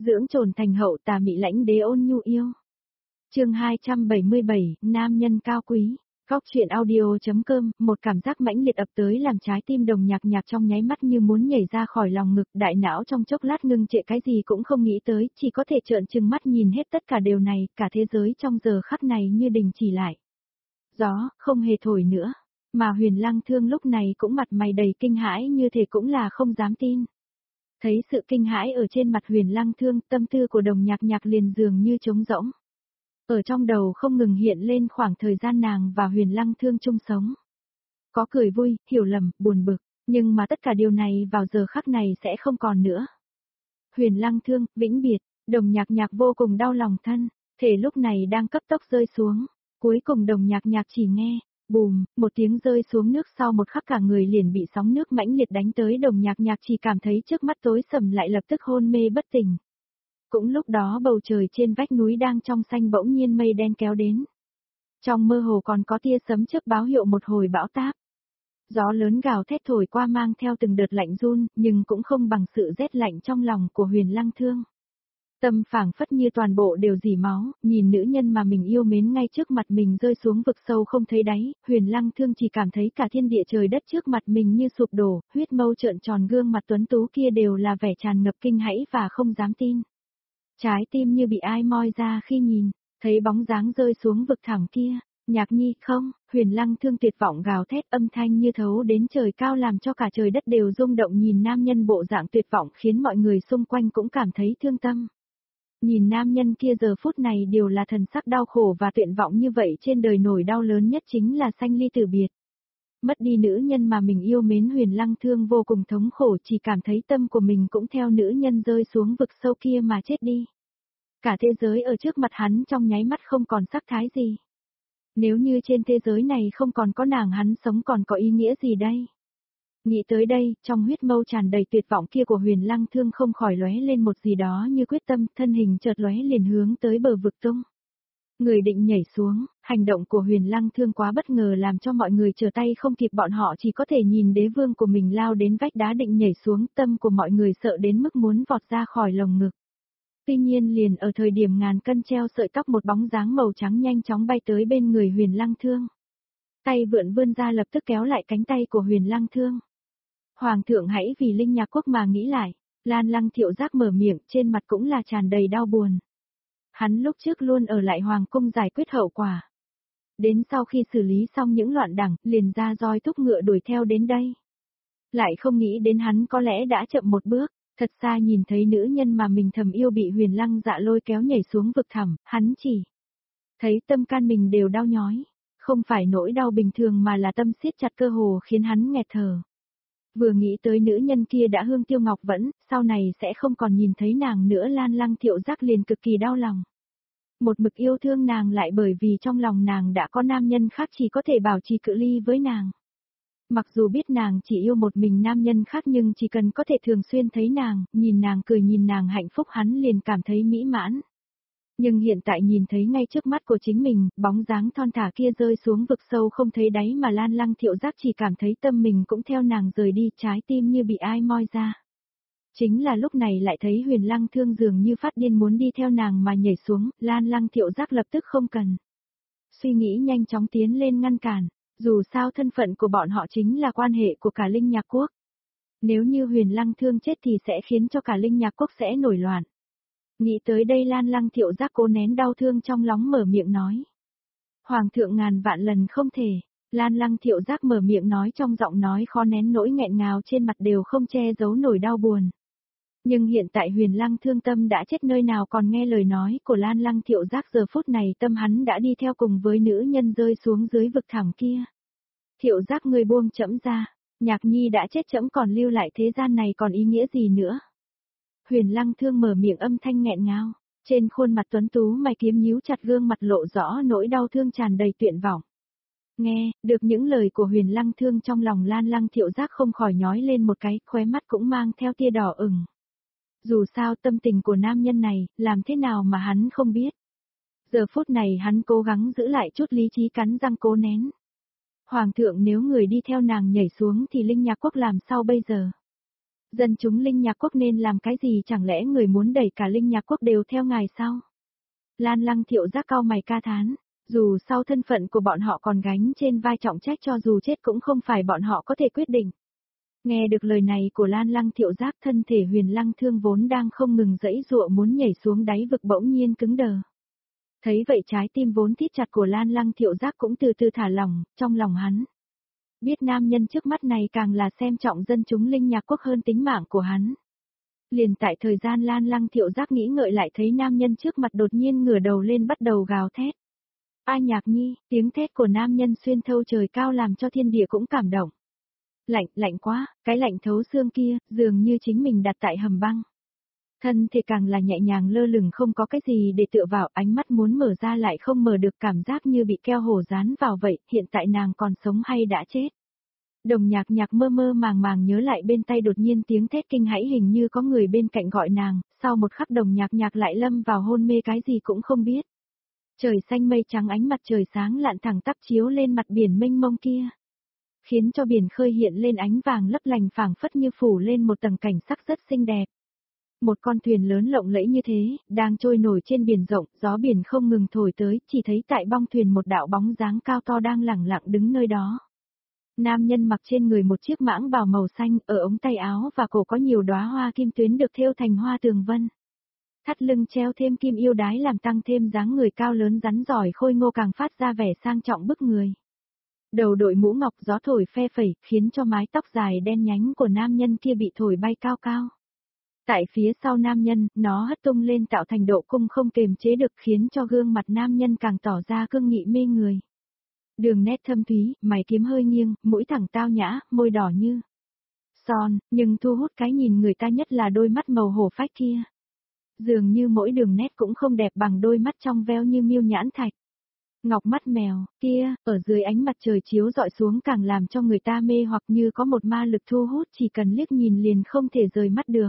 dưỡng trồn thành hậu tà mị lãnh đế ôn nhu yêu. Chương 277, nam nhân cao quý. Góc truyện audio.com, một cảm giác mãnh liệt ập tới làm trái tim Đồng Nhạc Nhạc trong nháy mắt như muốn nhảy ra khỏi lòng ngực, đại não trong chốc lát ngưng trệ, cái gì cũng không nghĩ tới, chỉ có thể trợn trừng mắt nhìn hết tất cả điều này, cả thế giới trong giờ khắc này như đình chỉ lại. Gió, không hề thổi nữa, mà Huyền Lăng Thương lúc này cũng mặt mày đầy kinh hãi, như thể cũng là không dám tin. Thấy sự kinh hãi ở trên mặt Huyền Lăng Thương, tâm tư của Đồng Nhạc Nhạc liền dường như trống rỗng. Ở trong đầu không ngừng hiện lên khoảng thời gian nàng và Huyền Lăng Thương chung sống. Có cười vui, hiểu lầm, buồn bực, nhưng mà tất cả điều này vào giờ khắc này sẽ không còn nữa. Huyền Lăng Thương, vĩnh biệt, Đồng Nhạc Nhạc vô cùng đau lòng thân, thể lúc này đang cấp tốc rơi xuống. Cuối cùng Đồng Nhạc Nhạc chỉ nghe, bùm, một tiếng rơi xuống nước, sau một khắc cả người liền bị sóng nước mãnh liệt đánh tới. Đồng Nhạc Nhạc chỉ cảm thấy trước mắt tối sầm lại, lập tức hôn mê bất tỉnh. Cũng lúc đó bầu trời trên vách núi đang trong xanh bỗng nhiên mây đen kéo đến. Trong mơ hồ còn có tia sấm chớp báo hiệu một hồi bão táp. Gió lớn gào thét thổi qua mang theo từng đợt lạnh run, nhưng cũng không bằng sự rét lạnh trong lòng của Huyền Lăng Thương. Tâm phảng phất như toàn bộ đều dỉ máu, nhìn nữ nhân mà mình yêu mến ngay trước mặt mình rơi xuống vực sâu không thấy đáy, Huyền Lăng Thương chỉ cảm thấy cả thiên địa trời đất trước mặt mình như sụp đổ, huyết mâu trợn tròn, gương mặt tuấn tú kia đều là vẻ tràn ngập kinh hãi và không dám tin. Trái tim như bị ai moi ra khi nhìn, thấy bóng dáng rơi xuống vực thẳm kia. Nhạc Nhi không, Huyền Lăng Thương tuyệt vọng gào thét, âm thanh như thấu đến trời cao làm cho cả trời đất đều rung động. Nhìn nam nhân bộ dạng tuyệt vọng khiến mọi người xung quanh cũng cảm thấy thương tâm. Nhìn nam nhân kia giờ phút này đều là thần sắc đau khổ và tuyệt vọng như vậy, trên đời nỗi đau lớn nhất chính là sanh ly tử biệt. Mất đi nữ nhân mà mình yêu mến, Huyền Lăng Thương vô cùng thống khổ, chỉ cảm thấy tâm của mình cũng theo nữ nhân rơi xuống vực sâu kia mà chết đi. Cả thế giới ở trước mặt hắn trong nháy mắt không còn sắc thái gì. Nếu như trên thế giới này không còn có nàng, hắn sống còn có ý nghĩa gì đây? Nghĩ tới đây, trong huyết mâu tràn đầy tuyệt vọng kia của Huyền Lăng Thương không khỏi lóe lên một gì đó như quyết tâm, thân hình chợt lóe liền hướng tới bờ vực tung. Người định nhảy xuống, hành động của Huyền Lăng Thương quá bất ngờ làm cho mọi người trở tay không kịp, bọn họ chỉ có thể nhìn đế vương của mình lao đến vách đá định nhảy xuống, tâm của mọi người sợ đến mức muốn vọt ra khỏi lồng ngực. Tuy nhiên liền ở thời điểm ngàn cân treo sợi tóc, một bóng dáng màu trắng nhanh chóng bay tới bên người Huyền Lăng Thương. Tay vươn ra lập tức kéo lại cánh tay của Huyền Lăng Thương. Hoàng thượng hãy vì Linh Nhạc Quốc mà nghĩ lại, Lan Lăng Thiệu Giác mở miệng, trên mặt cũng là tràn đầy đau buồn. Hắn lúc trước luôn ở lại hoàng cung giải quyết hậu quả. Đến sau khi xử lý xong những loạn đẳng, liền ra roi thúc ngựa đuổi theo đến đây. Lại không nghĩ đến hắn có lẽ đã chậm một bước, thật xa nhìn thấy nữ nhân mà mình thầm yêu bị Huyền Lăng Dạ lôi kéo nhảy xuống vực thẳm, hắn chỉ thấy tâm can mình đều đau nhói, không phải nỗi đau bình thường mà là tâm siết chặt, cơ hồ khiến hắn nghẹt thở. Vừa nghĩ tới nữ nhân kia đã hương tiêu ngọc vẫn, sau này sẽ không còn nhìn thấy nàng nữa, Lan Lăng Thiệu Giác liền cực kỳ đau lòng. Một mực yêu thương nàng, lại bởi vì trong lòng nàng đã có nam nhân khác chỉ có thể bảo trì cự ly với nàng. Mặc dù biết nàng chỉ yêu một mình nam nhân khác, nhưng chỉ cần có thể thường xuyên thấy nàng, nhìn nàng cười, nhìn nàng hạnh phúc, hắn liền cảm thấy mỹ mãn. Nhưng hiện tại nhìn thấy ngay trước mắt của chính mình, bóng dáng thon thả kia rơi xuống vực sâu không thấy đáy, mà Lan Lăng Thiệu Giác chỉ cảm thấy tâm mình cũng theo nàng rời đi, trái tim như bị ai moi ra. Chính là lúc này lại thấy Huyền Lăng Thương dường như phát điên muốn đi theo nàng mà nhảy xuống, Lan Lăng Thiệu Giác lập tức không cần suy nghĩ nhanh chóng tiến lên ngăn cản, dù sao thân phận của bọn họ chính là quan hệ của cả Linh Nhạc Quốc. Nếu như Huyền Lăng Thương chết thì sẽ khiến cho cả Linh Nhạc Quốc sẽ nổi loạn. Nghĩ tới đây, Lan Lăng Thiệu Giác cố nén đau thương trong lòng mở miệng nói. Hoàng thượng ngàn vạn lần không thể, Lan Lăng Thiệu Giác mở miệng nói trong giọng nói khó nén nỗi nghẹn ngào, trên mặt đều không che giấu nổi đau buồn. Nhưng hiện tại Huyền Lăng Thương tâm đã chết, nơi nào còn nghe lời nói của Lan Lăng Thiệu Giác, giờ phút này tâm hắn đã đi theo cùng với nữ nhân rơi xuống dưới vực thẳm kia. Thiệu Giác, ngươi buông trẫm ra, Nhạc Nhi đã chết, trẫm còn lưu lại thế gian này còn ý nghĩa gì nữa? Huyền Lăng Thương mở miệng âm thanh nghẹn ngào, trên khuôn mặt tuấn tú mày kiếm nhíu chặt, gương mặt lộ rõ nỗi đau thương tràn đầy tuyệt vọng. Nghe được những lời của Huyền Lăng Thương, trong lòng Lan Lăng Thiệu Giác không khỏi nhói lên một cái, khóe mắt cũng mang theo tia đỏ ửng. Dù sao tâm tình của nam nhân này, làm thế nào mà hắn không biết. Giờ phút này hắn cố gắng giữ lại chút lý trí, cắn răng cố nén. Hoàng thượng, nếu người đi theo nàng nhảy xuống thì Linh Nhạc Quốc làm sao bây giờ? Dân chúng Linh Nhạc Quốc nên làm cái gì, chẳng lẽ người muốn đẩy cả Linh Nhạc Quốc đều theo ngài sao? Lan Lăng Thiệu Giác cau mày ca thán, dù sau thân phận của bọn họ còn gánh trên vai trọng trách, cho dù chết cũng không phải bọn họ có thể quyết định. Nghe được lời này của Lan Lăng Thiệu Giác, thân thể Huyền Lăng Thương vốn đang không ngừng giãy giụa muốn nhảy xuống đáy vực bỗng nhiên cứng đờ. Thấy vậy trái tim vốn thít chặt của Lan Lăng Thiệu Giác cũng từ từ thả lỏng, trong lòng hắn. Biết nam nhân trước mắt này càng là xem trọng dân chúng Linh Nhạc Quốc hơn tính mạng của hắn. Liền tại thời gian Lan Lăng Thiệu Giác nghĩ ngợi lại thấy nam nhân trước mặt đột nhiên ngửa đầu lên bắt đầu gào thét. A Nhạc Nhi, tiếng thét của nam nhân xuyên thấu trời cao làm cho thiên địa cũng cảm động. Lạnh, lạnh quá, cái lạnh thấu xương kia, dường như chính mình đặt tại hầm băng. Thân thể càng là nhẹ nhàng lơ lửng, không có cái gì để tựa vào, ánh mắt muốn mở ra lại không mở được, cảm giác như bị keo hổ dán vào vậy, hiện tại nàng còn sống hay đã chết. Đồng Nhạc Nhạc mơ mơ màng màng nhớ lại bên tai đột nhiên tiếng thét kinh hãi, hình như có người bên cạnh gọi nàng, sau một khắc Đồng Nhạc Nhạc lại lâm vào hôn mê, cái gì cũng không biết. Trời xanh mây trắng, ánh mặt trời sáng lạn thẳng tắp chiếu lên mặt biển mênh mông kia, khiến cho biển khơi hiện lên ánh vàng lấp lành, phảng phất như phủ lên một tầng cảnh sắc rất xinh đẹp. Một con thuyền lớn lộng lẫy như thế, đang trôi nổi trên biển rộng, gió biển không ngừng thổi tới, chỉ thấy tại bong thuyền một đạo bóng dáng cao to đang lẳng lặng đứng nơi đó. Nam nhân mặc trên người một chiếc mãng bào màu xanh, ở ống tay áo và cổ có nhiều đóa hoa kim tuyến được thêu thành hoa tường vân. Thắt lưng treo thêm kim yêu đái làm tăng thêm dáng người cao lớn rắn giỏi khôi ngô, càng phát ra vẻ sang trọng bức người. Đầu đội mũ ngọc, gió thổi phe phẩy, khiến cho mái tóc dài đen nhánh của nam nhân kia bị thổi bay cao cao. Tại phía sau nam nhân, nó hất tung lên tạo thành độ cung không kềm chế được, khiến cho gương mặt nam nhân càng tỏ ra cương nghị mê người. Đường nét thâm thúy, mày kiếm hơi nghiêng, mũi thẳng tao nhã, môi đỏ như son, nhưng thu hút cái nhìn người ta nhất là đôi mắt màu hổ phách kia. Dường như mỗi đường nét cũng không đẹp bằng đôi mắt trong veo như miêu nhãn thạch. Ngọc mắt mèo, kia, ở dưới ánh mặt trời chiếu dọi xuống càng làm cho người ta mê hoặc, như có một ma lực thu hút, chỉ cần liếc nhìn liền không thể rời mắt được.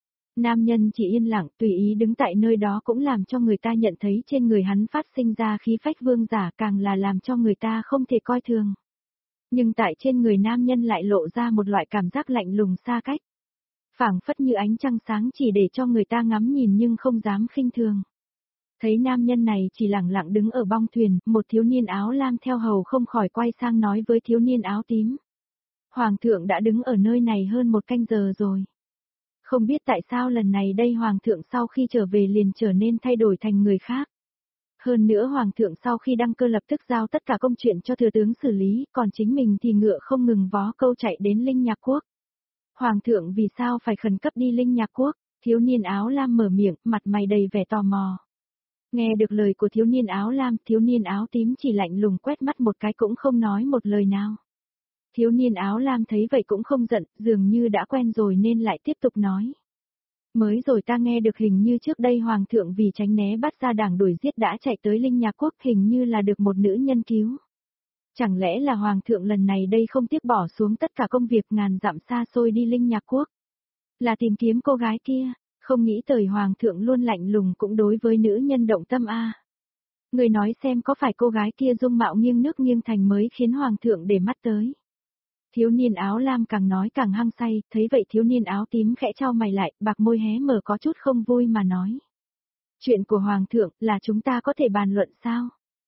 Nam nhân chỉ yên lặng, tùy ý đứng tại nơi đó cũng làm cho người ta nhận thấy trên người hắn phát sinh ra khí phách vương giả, càng là làm cho người ta không thể coi thường. Nhưng tại trên người nam nhân lại lộ ra một loại cảm giác lạnh lùng xa cách. Phảng phất như ánh trăng sáng chỉ để cho người ta ngắm nhìn nhưng không dám khinh thường. Thấy nam nhân này chỉ lẳng lặng đứng ở bong thuyền, một thiếu niên áo lam theo hầu không khỏi quay sang nói với thiếu niên áo tím. Hoàng thượng đã đứng ở nơi này hơn 1 canh giờ rồi. Không biết tại sao lần này đây Hoàng thượng sau khi trở về liền trở nên thay đổi thành người khác. Hơn nữa Hoàng thượng sau khi đăng cơ lập tức giao tất cả công chuyện cho thừa tướng xử lý, còn chính mình thì ngựa không ngừng vó câu chạy đến Linh Nhạc Quốc. Hoàng thượng vì sao phải khẩn cấp đi Linh Nhạc Quốc? Thiếu niên áo lam mở miệng, mặt mày đầy vẻ tò mò. Nghe được lời của thiếu niên áo lam, thiếu niên áo tím chỉ lạnh lùng quét mắt một cái cũng không nói một lời nào. Thiếu niên áo lam thấy vậy cũng không giận, dường như đã quen rồi nên lại tiếp tục nói. Mới rồi ta nghe được hình như trước đây Hoàng thượng vì tránh né bắt ra đảng đuổi giết đã chạy tới Linh Nhạc Quốc, hình như là được một nữ nhân cứu. Chẳng lẽ là Hoàng thượng lần này đây không tiếc bỏ xuống tất cả công việc ngàn dặm xa xôi đi Linh Nhạc Quốc? Là tìm kiếm cô gái kia, không nghĩ tới Hoàng thượng luôn lạnh lùng cũng đối với nữ nhân động tâm a. Người nói xem có phải cô gái kia dung mạo nghiêng nước nghiêng thành mới khiến Hoàng thượng để mắt tới? Thiếu niên áo lam càng nói càng hăng say, thấy vậy thiếu niên áo tím khẽ chau mày lại, bạc môi hé mở có chút không vui mà nói. Chuyện của Hoàng thượng là chúng ta có thể bàn luận sao?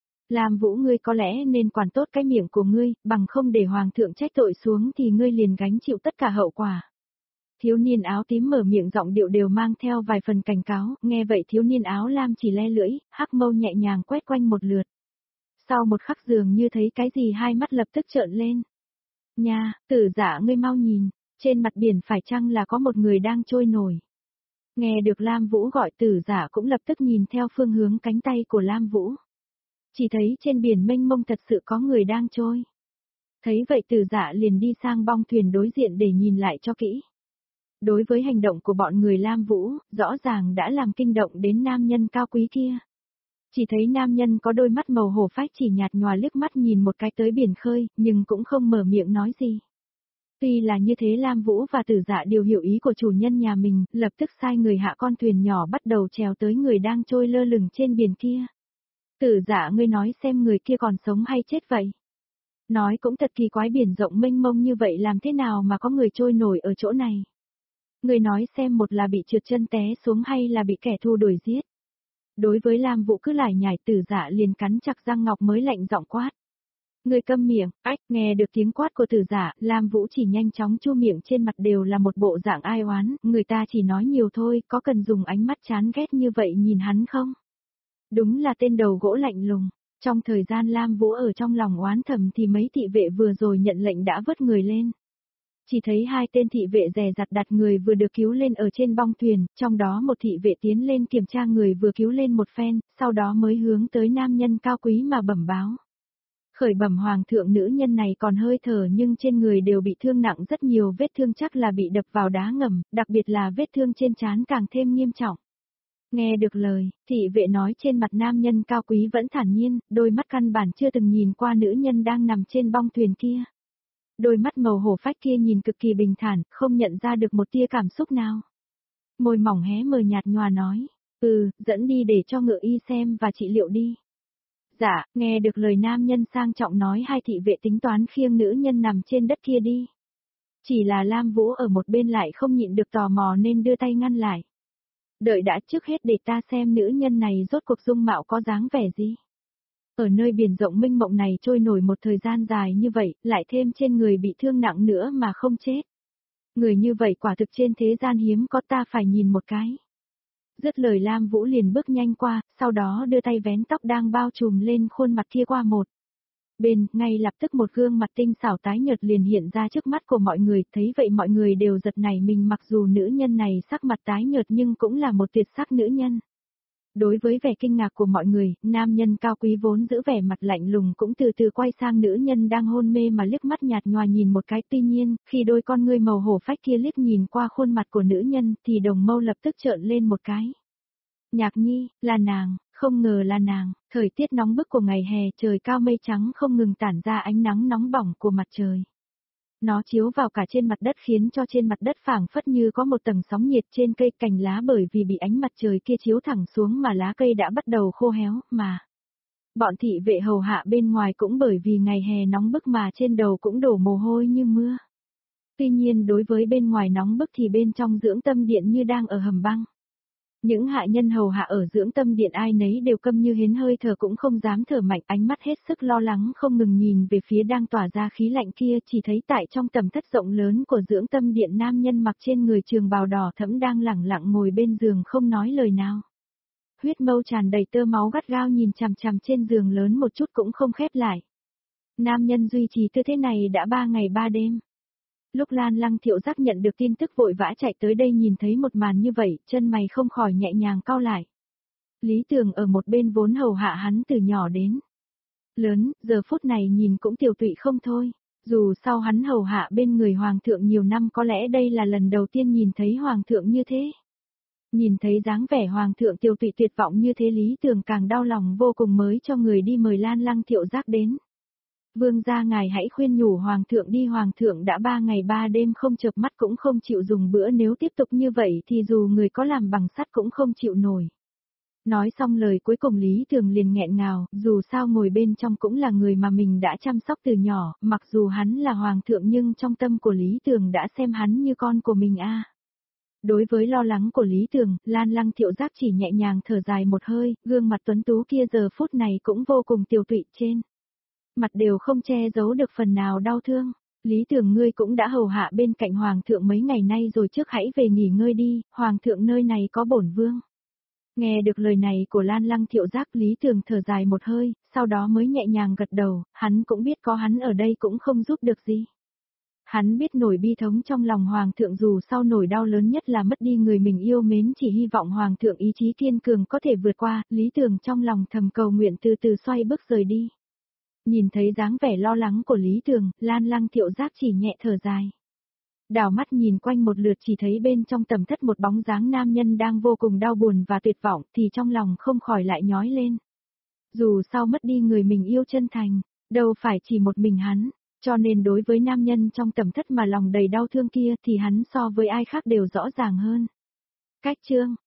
Lam Vũ, ngươi có lẽ nên quản tốt cái miệng của ngươi, bằng không để Hoàng thượng trách tội xuống thì ngươi liền gánh chịu tất cả hậu quả. Thiếu niên áo tím mở miệng, giọng điệu đều mang theo vài phần cảnh cáo, nghe vậy thiếu niên áo lam chỉ le lưỡi, hắc mâu nhẹ nhàng quét quanh một lượt. Sau một khắc dường như thấy cái gì hai mắt lập tức trợn lên. Nha, Tử Dạ, ngươi mau nhìn, trên mặt biển phải chăng là có một người đang trôi nổi? Nghe được Lam Vũ gọi, Tử Dạ cũng lập tức nhìn theo phương hướng cánh tay của Lam Vũ. Chỉ thấy trên biển mênh mông thật sự có người đang trôi. Thấy vậy Tử Dạ liền đi sang bong thuyền đối diện để nhìn lại cho kỹ. Đối với hành động của bọn người Lam Vũ, rõ ràng đã làm kinh động đến nam nhân cao quý kia. Chỉ thấy nam nhân có đôi mắt màu hổ phách chỉ nhạt nhòa liếc mắt nhìn một cái tới biển khơi, nhưng cũng không mở miệng nói gì. Tuy là như thế Lam Vũ và Tử Dạ đều hiểu ý của chủ nhân nhà mình, lập tức sai người hạ con thuyền nhỏ bắt đầu trèo tới người đang trôi lơ lửng trên biển kia. Tử Dạ, ngươi nói xem người kia còn sống hay chết vậy? Nói cũng thật kỳ quái, biển rộng mênh mông như vậy làm thế nào mà có người trôi nổi ở chỗ này? Người nói xem, một là bị trượt chân té xuống hay là bị kẻ thù đuổi giết. Đối với Lam Vũ cứ lải nhải, Tử Dạ liền cắn chặt răng ngọc mới lạnh giọng quát. Người câm miệng. Ách, nghe được tiếng quát của Tử Dạ, Lam Vũ chỉ nhanh chóng chu miệng, trên mặt đều là một bộ dạng ai oán, người ta chỉ nói nhiều thôi, có cần dùng ánh mắt chán ghét như vậy nhìn hắn không? Đúng là tên đầu gỗ lạnh lùng. Trong thời gian Lam Vũ ở trong lòng oán thầm thì mấy thị vệ vừa rồi nhận lệnh đã vớt người lên. Chỉ thấy hai tên thị vệ dè dặt đặt người vừa được cứu lên ở trên bong thuyền, trong đó một thị vệ tiến lên kiểm tra người vừa cứu lên một phen, sau đó mới hướng tới nam nhân cao quý mà bẩm báo. Khởi bẩm hoàng thượng, nữ nhân này còn hơi thở nhưng trên người đều bị thương nặng rất nhiều, vết thương chắc là bị đập vào đá ngầm, đặc biệt là vết thương trên trán càng thêm nghiêm trọng. Nghe được lời, thị vệ nói, trên mặt nam nhân cao quý vẫn thản nhiên, đôi mắt căn bản chưa từng nhìn qua nữ nhân đang nằm trên bong thuyền kia. Đôi mắt màu hổ phách kia nhìn cực kỳ bình thản, không nhận ra được một tia cảm xúc nào. Môi mỏng hé mờ nhạt nhòa nói, dẫn đi để cho ngự y xem và trị liệu đi. Dạ, nghe được lời nam nhân sang trọng nói, hai thị vệ tính toán khiêng nữ nhân nằm trên đất kia đi. Chỉ là Lam Vũ ở một bên lại không nhịn được tò mò nên đưa tay ngăn lại. Đợi đã, trước hết để ta xem nữ nhân này rốt cuộc dung mạo có dáng vẻ gì. Ở nơi biển rộng mênh mộng này trôi nổi một thời gian dài như vậy, lại thêm trên người bị thương nặng nữa mà không chết. Người như vậy quả thực trên thế gian hiếm có, ta phải nhìn một cái. Dứt lời Lam Vũ liền bước nhanh qua, sau đó đưa tay vén tóc đang bao trùm lên khuôn mặt kia qua một. Bên, ngay lập tức một gương mặt tinh xảo tái nhợt liền hiện ra trước mắt của mọi người, thấy vậy mọi người đều giật nảy mình, mặc dù nữ nhân này sắc mặt tái nhợt nhưng cũng là một tuyệt sắc nữ nhân. Đối với vẻ kinh ngạc của mọi người, nam nhân cao quý vốn giữ vẻ mặt lạnh lùng cũng từ từ quay sang nữ nhân đang hôn mê mà liếc mắt nhạt nhòa nhìn một cái, tuy nhiên, khi đôi con ngươi màu hổ phách kia liếc nhìn qua khuôn mặt của nữ nhân thì đồng mâu lập tức trợn lên một cái. Nhạc Nhi, là nàng, không ngờ là nàng. Thời tiết nóng bức của ngày hè, trời cao mây trắng không ngừng tản ra ánh nắng nóng bỏng của mặt trời. Nó chiếu vào cả trên mặt đất khiến cho trên mặt đất phảng phất như có một tầng sóng nhiệt, trên cây cành lá bởi vì bị ánh mặt trời kia chiếu thẳng xuống mà lá cây đã bắt đầu khô héo, mà bọn thị vệ hầu hạ bên ngoài cũng bởi vì ngày hè nóng bức mà trên đầu cũng đổ mồ hôi như mưa. Tuy nhiên đối với bên ngoài nóng bức thì bên trong dưỡng tâm điện như đang ở hầm băng. Những hạ nhân hầu hạ ở dưỡng tâm điện ai nấy đều câm như hến, hơi thở cũng không dám thở mạnh, ánh mắt hết sức lo lắng không ngừng nhìn về phía đang tỏa ra khí lạnh kia, chỉ thấy tại trong tầm thất rộng lớn của dưỡng tâm điện, nam nhân mặc trên người trường bào đỏ thẫm đang lẳng lặng ngồi bên giường không nói lời nào. Huyết mâu tràn đầy tơ máu gắt gao nhìn chằm chằm trên giường lớn một chút cũng không khép lại. Nam nhân duy trì tư thế này đã 3 ngày 3 đêm. Lúc Lan Lăng Thiệu Giác nhận được tin tức vội vã chạy tới đây, nhìn thấy một màn như vậy, chân mày không khỏi nhẹ nhàng cau lại. Lý Tường ở một bên vốn hầu hạ hắn từ nhỏ đến lớn, giờ phút này nhìn cũng tiều tụy không thôi. Dù sau hắn hầu hạ bên người hoàng thượng nhiều năm, có lẽ đây là lần đầu tiên nhìn thấy hoàng thượng như thế. Nhìn thấy dáng vẻ hoàng thượng tiều tụy tuyệt vọng như thế, Lý Tường càng đau lòng vô cùng, mới cho người đi mời Lan Lăng Thiệu Giác đến. Vương gia ngài hãy khuyên nhủ hoàng thượng đi, hoàng thượng đã 3 ngày 3 đêm không chợp mắt cũng không chịu dùng bữa, nếu tiếp tục như vậy thì dù người có làm bằng sắt cũng không chịu nổi. Nói xong lời cuối cùng Lý Tường liền nghẹn ngào, dù sao ngồi bên trong cũng là người mà mình đã chăm sóc từ nhỏ, mặc dù hắn là hoàng thượng nhưng trong tâm của Lý Tường đã xem hắn như con của mình a. Đối với lo lắng của Lý Tường, Lan Lăng Thiệu Giác chỉ nhẹ nhàng thở dài một hơi, gương mặt tuấn tú kia giờ phút này cũng vô cùng tiều tụy, trên mặt đều không che giấu được phần nào đau thương. Lý Tường, ngươi cũng đã hầu hạ bên cạnh hoàng thượng mấy ngày nay rồi, trước hãy về nghỉ ngơi đi, hoàng thượng nơi này có bổn vương. Nghe được lời này của Lan Lăng Thiệu Giác, Lý Tường thở dài một hơi, sau đó mới nhẹ nhàng gật đầu, hắn cũng biết có hắn ở đây cũng không giúp được gì. Hắn biết nổi bi thống trong lòng hoàng thượng, dù sau nỗi đau lớn nhất là mất đi người mình yêu mến, chỉ hy vọng hoàng thượng ý chí kiên cường có thể vượt qua. Lý Tường trong lòng thầm cầu nguyện, từ từ xoay bước rời đi. Nhìn thấy dáng vẻ lo lắng của Lý Tường, Lan Lăng Thiệu Giác chỉ nhẹ thở dài. Đảo mắt nhìn quanh một lượt, chỉ thấy bên trong tầm thất một bóng dáng nam nhân đang vô cùng đau buồn và tuyệt vọng, thì trong lòng không khỏi lại nhói lên. Dù sao mất đi người mình yêu chân thành, đâu phải chỉ một mình hắn, cho nên đối với nam nhân trong tầm thất mà lòng đầy đau thương kia thì hắn so với ai khác đều rõ ràng hơn. Cách chương